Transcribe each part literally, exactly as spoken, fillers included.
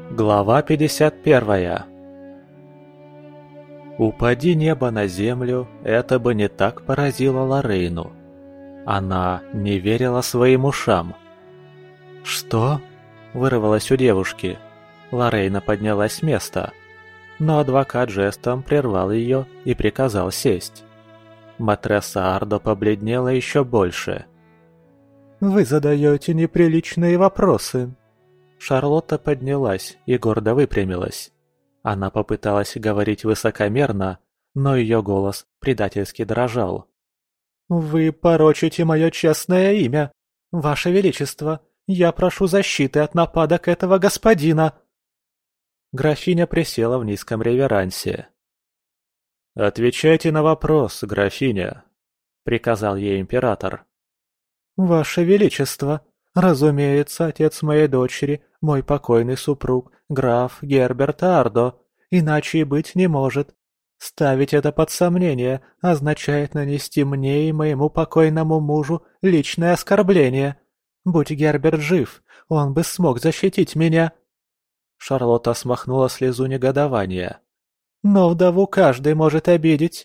Глава пятьдесят первая. Упади небо на землю, это бы не так поразило Лорейну. Она не верила своим ушам. «Что?» – вырвалось у девушки. Лорейна поднялась с места, но адвокат жестом прервал ее и приказал сесть. Матресса Ардо побледнела еще больше. «Вы задаете неприличные вопросы». Шарлотта поднялась и гордо выпрямилась. Она попыталась говорить высокомерно, но ее голос предательски дрожал. «Вы порочите мое честное имя. Ваше Величество, я прошу защиты от нападок этого господина!» Графиня присела в низком реверансе. «Отвечайте на вопрос, графиня», — приказал ей император. «Ваше Величество, разумеется, отец моей дочери, мой покойный супруг, граф Герберт Ардо, иначе и быть не может. Ставить это под сомнение означает нанести мне и моему покойному мужу личное оскорбление. Будь Герберт жив, он бы смог защитить меня». Шарлотта смахнула слезу негодования. «Но вдову каждый может обидеть».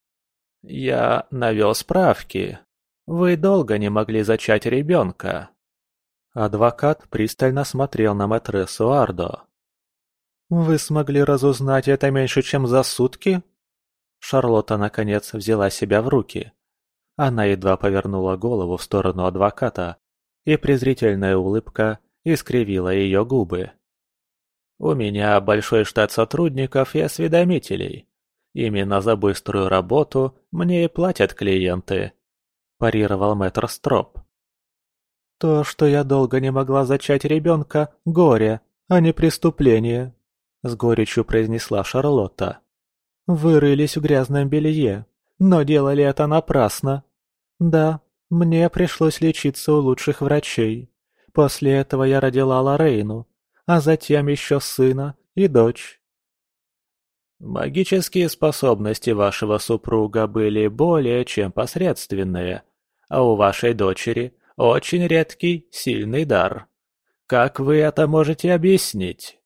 «Я навел справки. Вы долго не могли зачать ребенка». Адвокат пристально смотрел на матрессу Ардо. «Вы смогли разузнать это меньше, чем за сутки?» Шарлотта, наконец, взяла себя в руки. Она едва повернула голову в сторону адвоката, и презрительная улыбка искривила ее губы. «У меня большой штат сотрудников и осведомителей. Именно за быструю работу мне и платят клиенты», – парировал мэтр Строп. «То, что я долго не могла зачать ребенка, – горе, а не преступление», – с горечью произнесла Шарлотта. «Вы рылись в грязном белье, но делали это напрасно. Да, мне пришлось лечиться у лучших врачей. После этого я родила Лорейну, а затем еще сына и дочь». «Магические способности вашего супруга были более чем посредственные, а у вашей дочери – очень редкий, сильный дар. Как вы это можете объяснить?»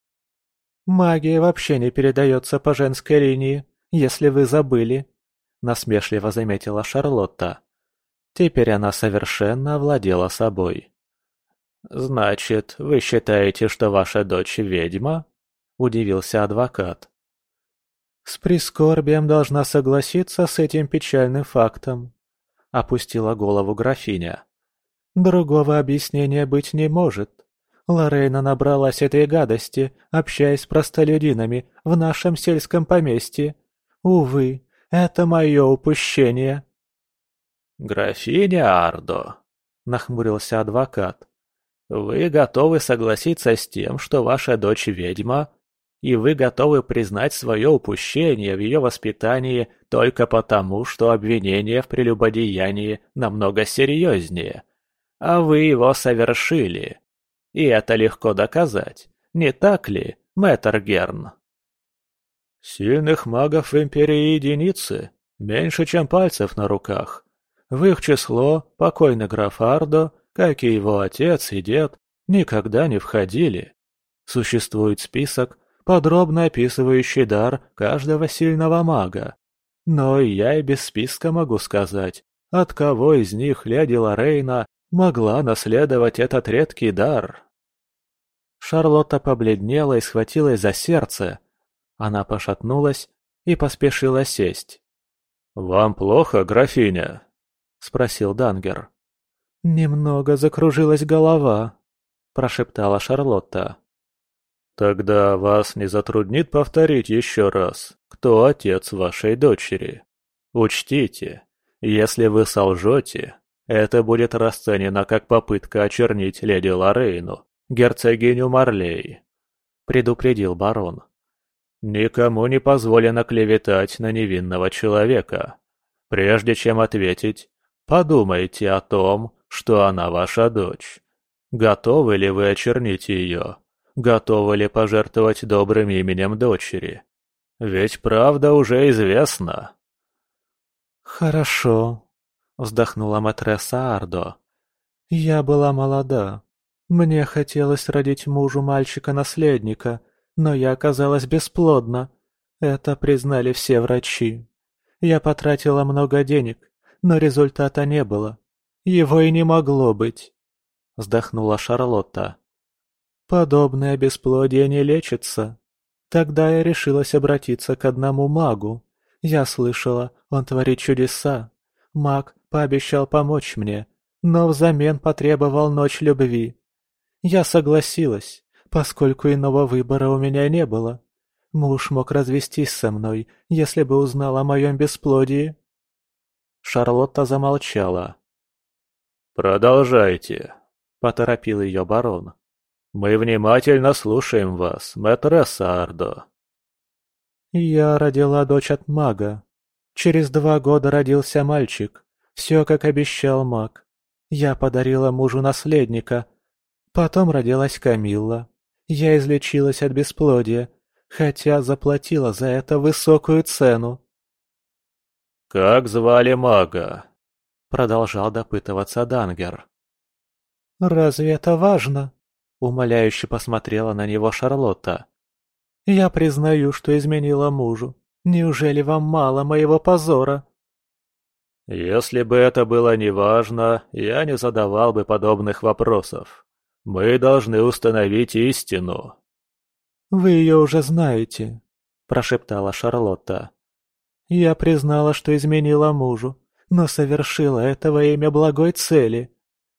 «Магия вообще не передается по женской линии, если вы забыли», – насмешливо заметила Шарлотта. Теперь она совершенно овладела собой. «Значит, вы считаете, что ваша дочь ведьма?» – удивился адвокат. «С прискорбием должна согласиться с этим печальным фактом», – опустила голову графиня. «Другого объяснения быть не может. Лорейна набралась этой гадости, общаясь с простолюдинами в нашем сельском поместье. Увы, это мое упущение». «Графиня Ардо», – нахмурился адвокат, – «вы готовы согласиться с тем, что ваша дочь ведьма, и вы готовы признать свое упущение в ее воспитании только потому, что обвинение в прелюбодеянии намного серьезнее, а вы его совершили. И это легко доказать, не так ли, мэтр Герн?» «Сильных магов в Империи единицы, меньше, чем пальцев на руках. В их число покойный граф Ардо, как и его отец и дед, никогда не входили. Существует список, подробно описывающий дар каждого сильного мага. Но и я и без списка могу сказать, от кого из них леди Лорейна могла наследовать этот редкий дар». Шарлотта побледнела и схватилась за сердце. Она пошатнулась и поспешила сесть. «Вам плохо, графиня?» – спросил Дангер. «Немного закружилась голова», – прошептала Шарлотта. «Тогда вас не затруднит повторить еще раз, кто отец вашей дочери? Учтите, если вы солжете, это будет расценено как попытка очернить леди Лорейну, герцогиню Марлей», – предупредил барон. «Никому не позволено клеветать на невинного человека. Прежде чем ответить, подумайте о том, что она ваша дочь. Готовы ли вы очернить ее? Готовы ли пожертвовать добрым именем дочери? Ведь правда уже известна». «Хорошо», — вздохнула матресса Ардо. «Я была молода. Мне хотелось родить мужу мальчика-наследника, но я оказалась бесплодна. Это признали все врачи. Я потратила много денег, но результата не было. Его и не могло быть. Вздохнула Шарлотта. Подобное бесплодие не лечится. Тогда я решилась обратиться к одному магу. Я слышала, он творит чудеса. Маг пообещал помочь мне, но взамен потребовал ночь любви. Я согласилась, поскольку иного выбора у меня не было. Муж мог развестись со мной, если бы узнал о моем бесплодии. Шарлотта замолчала. «Продолжайте», — поторопил ее барон. «Мы внимательно слушаем вас, мэтресса Ардо». Я родила дочь от мага. Через два года родился мальчик. Все, как обещал маг. Я подарила мужу наследника. Потом родилась Камилла. Я излечилась от бесплодия, хотя заплатила за это высокую цену. «Как звали мага?» — продолжал допытываться Дангер. «Разве это важно?» — умоляюще посмотрела на него Шарлотта. «Я признаю, что изменила мужу. Неужели вам мало моего позора?» «Если бы это было неважно, я не задавал бы подобных вопросов. Мы должны установить истину». «Вы ее уже знаете», – прошептала Шарлотта. «Я признала, что изменила мужу, но совершила это во имя благой цели».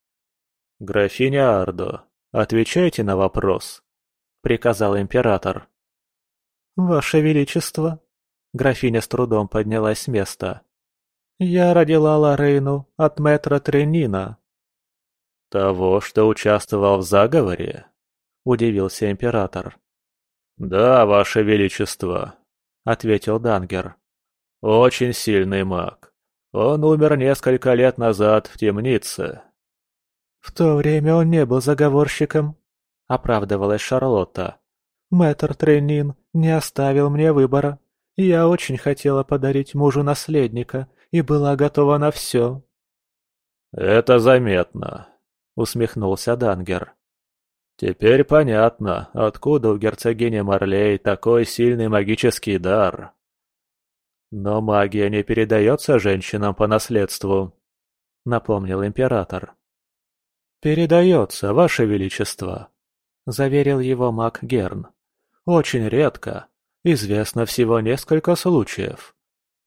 «Графиня Ардо, отвечайте на вопрос», – приказал император. «Ваше Величество», – графиня с трудом поднялась с места. «Я родила Лорейну от мэтра Тренина». «Того, что участвовал в заговоре?» – удивился император. «Да, Ваше Величество», — ответил Дангер. «Очень сильный маг. Он умер несколько лет назад в темнице». «В то время он не был заговорщиком», — оправдывалась Шарлотта. «Мэтр Тренин не оставил мне выбора. Я очень хотела подарить мужу наследника и была готова на все». «Это заметно», — усмехнулся Дангер. «Теперь понятно, откуда у герцогини Марлей такой сильный магический дар». «Но магия не передается женщинам по наследству», — напомнил император. «Передается, Ваше Величество», — заверил его маг Герн. «Очень редко. Известно всего несколько случаев».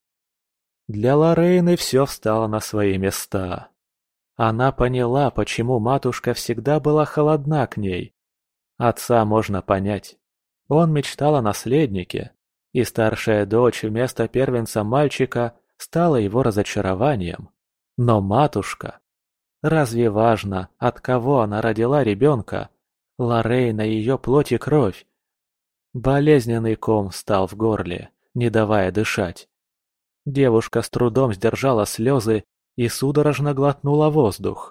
Для Лорейны все встало на свои места. Она поняла, почему матушка всегда была холодна к ней. Отца можно понять. Он мечтал о наследнике, и старшая дочь вместо первенца мальчика стала его разочарованием. Но матушка... Разве важно, от кого она родила ребенка? Лорейна ее плоть и кровь. Болезненный ком встал в горле, не давая дышать. Девушка с трудом сдержала слезы и судорожно глотнула воздух.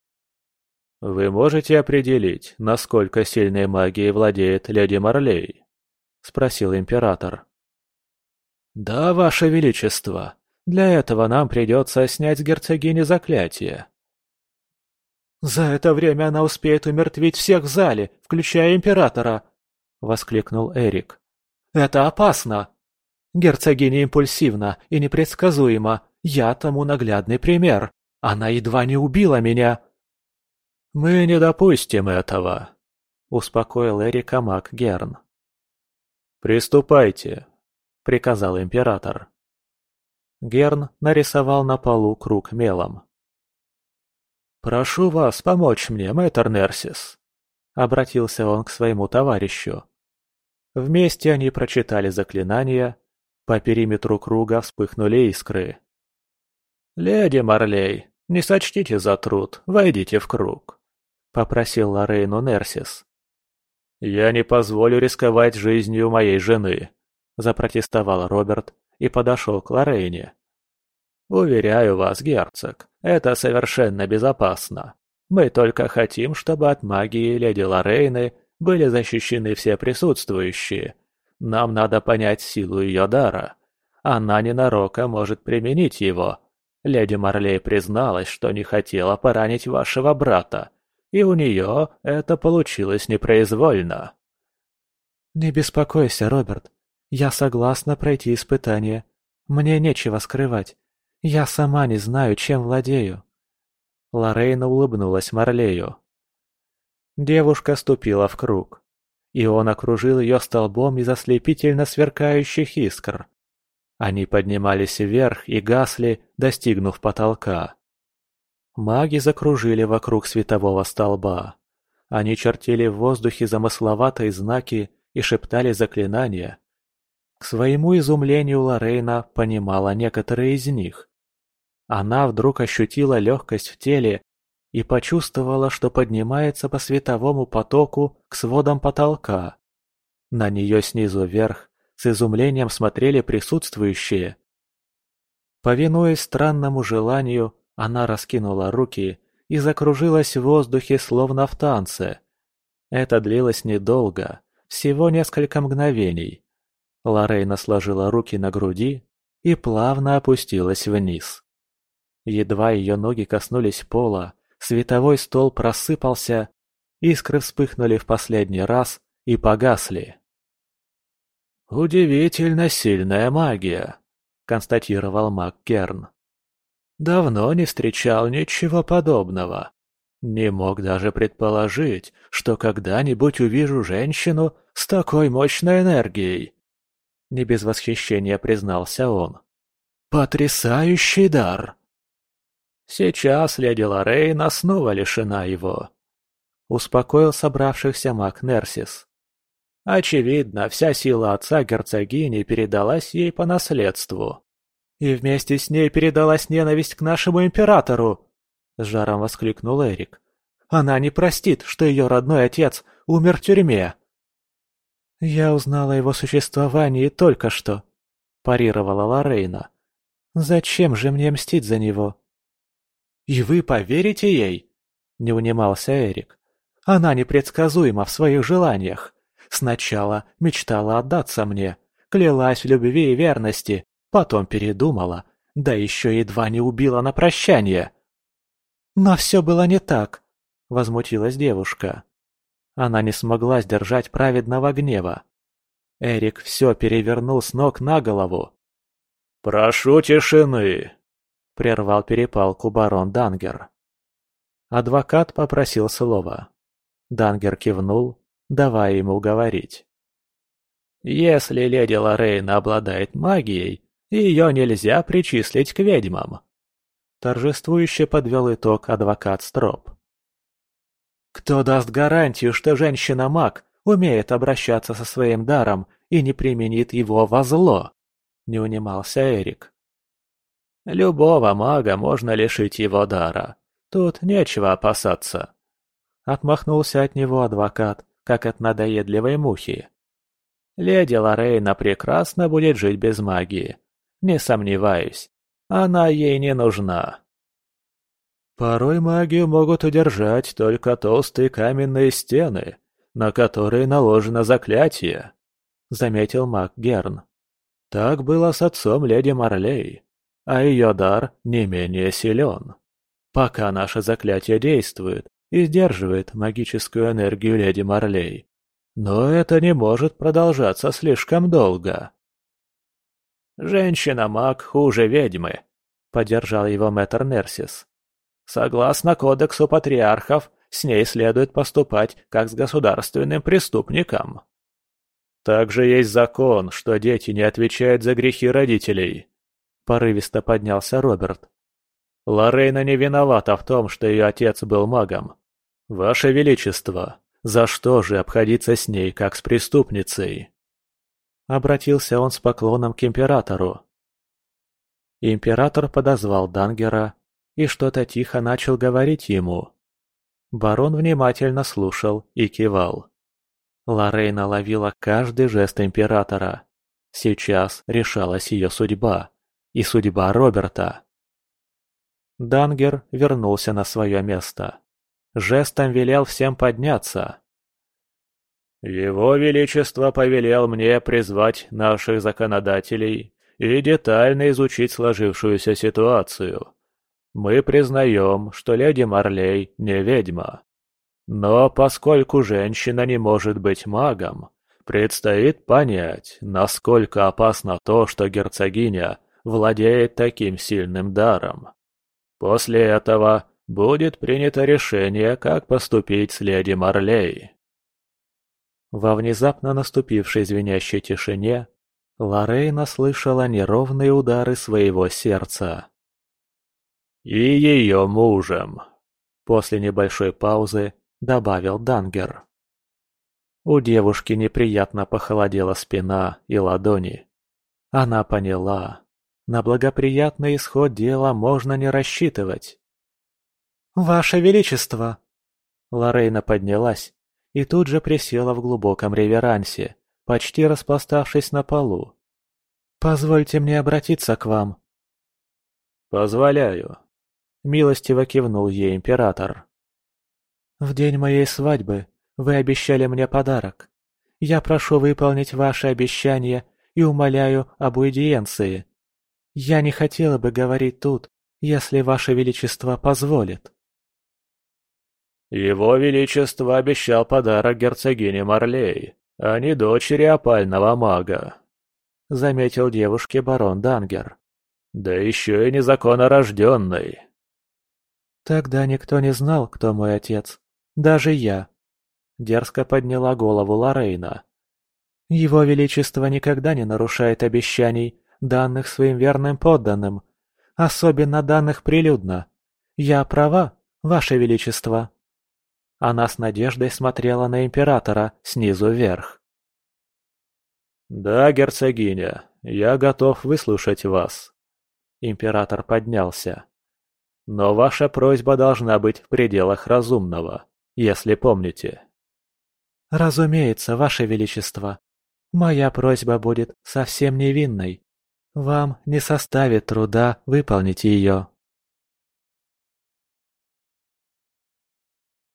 «Вы можете определить, насколько сильной магией владеет леди Марлей?» — спросил император. «Да, Ваше Величество. Для этого нам придется снять с герцогини заклятие». «За это время она успеет умертвить всех в зале, включая императора!» — воскликнул Эрик. «Это опасно! Герцогиня импульсивна и непредсказуема. Я тому наглядный пример. Она едва не убила меня!» «Мы не допустим этого», — успокоил Эрика маг Герн. «Приступайте», — приказал император. Герн нарисовал на полу круг мелом. «Прошу вас помочь мне, мэтр Нерсис», — обратился он к своему товарищу. Вместе они прочитали заклинания, по периметру круга вспыхнули искры. «Леди Марлей, не сочтите за труд, войдите в круг», — попросил Лорейну Нерсис. «Я не позволю рисковать жизнью моей жены», — запротестовал Роберт и подошел к Лорейне. «Уверяю вас, герцог, это совершенно безопасно. Мы только хотим, чтобы от магии леди Лорейны были защищены все присутствующие. Нам надо понять силу ее дара. Она ненароком может применить его. Леди Марлей призналась, что не хотела поранить вашего брата, и у нее это получилось непроизвольно. «Не беспокойся, Роберт. Я согласна пройти испытание. Мне нечего скрывать. Я сама не знаю, чем владею». Лорейна улыбнулась Марлею. Девушка ступила в круг, и он окружил ее столбом из ослепительно сверкающих искр. Они поднимались вверх и гасли, достигнув потолка. Маги закружили вокруг светового столба. Они чертили в воздухе замысловатые знаки и шептали заклинания. К своему изумлению Лорейна понимала некоторые из них. Она вдруг ощутила легкость в теле и почувствовала, что поднимается по световому потоку к сводам потолка. На нее снизу вверх с изумлением смотрели присутствующие. Повинуясь странному желанию, она раскинула руки и закружилась в воздухе, словно в танце. Это длилось недолго, всего несколько мгновений. Лорейна сложила руки на груди и плавно опустилась вниз. Едва ее ноги коснулись пола, световой столб просыпался, искры вспыхнули в последний раз и погасли. «Удивительно сильная магия», — констатировал маг Керн. «Давно не встречал ничего подобного. Не мог даже предположить, что когда-нибудь увижу женщину с такой мощной энергией». Не без восхищения признался он. «Потрясающий дар!» «Сейчас леди Лорейна снова лишена его», — успокоил собравшихся маг Нерсис. «Очевидно, вся сила отца герцогини передалась ей по наследству. И вместе с ней передалась ненависть к нашему императору!» — с жаром воскликнул Эрик. «Она не простит, что ее родной отец умер в тюрьме!» «Я узнала о его существовании только что», — парировала Лорейна. «Зачем же мне мстить за него?» «И вы поверите ей?» — не унимался Эрик. «Она непредсказуема в своих желаниях. Сначала мечтала отдаться мне, клялась в любви и верности, потом передумала, да еще едва не убила на прощание». «Но все было не так», — возмутилась девушка. Она не смогла сдержать праведного гнева. Эрик все перевернул с ног на голову. «Прошу тишины!» — прервал перепалку барон Дангер. Адвокат попросил слова. Дангер кивнул, давая ему говорить. «Если леди Лорейна обладает магией, ее нельзя причислить к ведьмам», — торжествующе подвел итог адвокат Строп. «Кто даст гарантию, что женщина-маг умеет обращаться со своим даром и не применит его во зло?» — не унимался Эрик. «Любого мага можно лишить его дара. Тут нечего опасаться», — отмахнулся от него адвокат, как от надоедливой мухи. «Леди Лорейна прекрасно будет жить без магии. Не сомневаюсь, она ей не нужна». «Порой магию могут удержать только толстые каменные стены, на которые наложено заклятие», — заметил маг Герн. «Так было с отцом леди Марлей, а ее дар не менее силен. Пока наше заклятие действует и сдерживает магическую энергию леди Марлей. Но это не может продолжаться слишком долго». «Женщина-маг хуже ведьмы», — поддержал его мэтр Нерсис. «Согласно кодексу патриархов, с ней следует поступать как с государственным преступником». «Также есть закон, что дети не отвечают за грехи родителей», — порывисто поднялся Роберт. «Лорейна не виновата в том, что ее отец был магом. Ваше Величество, за что же обходиться с ней, как с преступницей?» Обратился он с поклоном к императору. Император подозвал Дангера и что-то тихо начал говорить ему. Барон внимательно слушал и кивал. Лорейна ловила каждый жест императора. Сейчас решалась ее судьба и судьба Роберта. Дангер вернулся на свое место. Жестом велел всем подняться. «Его Величество повелел мне призвать наших законодателей и детально изучить сложившуюся ситуацию. Мы признаем, что леди Марлей не ведьма. Но поскольку женщина не может быть магом, предстоит понять, насколько опасно то, что герцогиня владеет таким сильным даром. После этого будет принято решение, как поступить с леди Марлей». Во внезапно наступившей звенящей тишине Лорейна слышала неровные удары своего сердца. «И ее мужем», — после небольшой паузы добавил Дангер. У девушки неприятно похолодела спина и ладони. Она поняла, на благоприятный исход дела можно не рассчитывать. «Ваше Величество!» Лорейна поднялась и тут же присела в глубоком реверансе, почти распластавшись на полу. «Позвольте мне обратиться к вам». «Позволяю», — милостиво кивнул ей император. «В день моей свадьбы вы обещали мне подарок. Я прошу выполнить ваше обещание и умоляю об уидиенции. Я не хотела бы говорить тут, если ваше величество позволит». «Его величество обещал подарок герцогине Марлей, а не дочери опального мага», — заметил девушке барон Дангер. «Да еще и незаконно рожденный». «Тогда никто не знал, кто мой отец. Даже я», — дерзко подняла голову Лорейна. «Его Величество никогда не нарушает обещаний, данных своим верным подданным, особенно данных прилюдно. Я права, Ваше Величество?» Она с надеждой смотрела на императора снизу вверх. «Да, герцогиня, я готов выслушать вас». Император поднялся. «Но ваша просьба должна быть в пределах разумного, если помните». «Разумеется, Ваше Величество. Моя просьба будет совсем невинной. Вам не составит труда выполнить ее».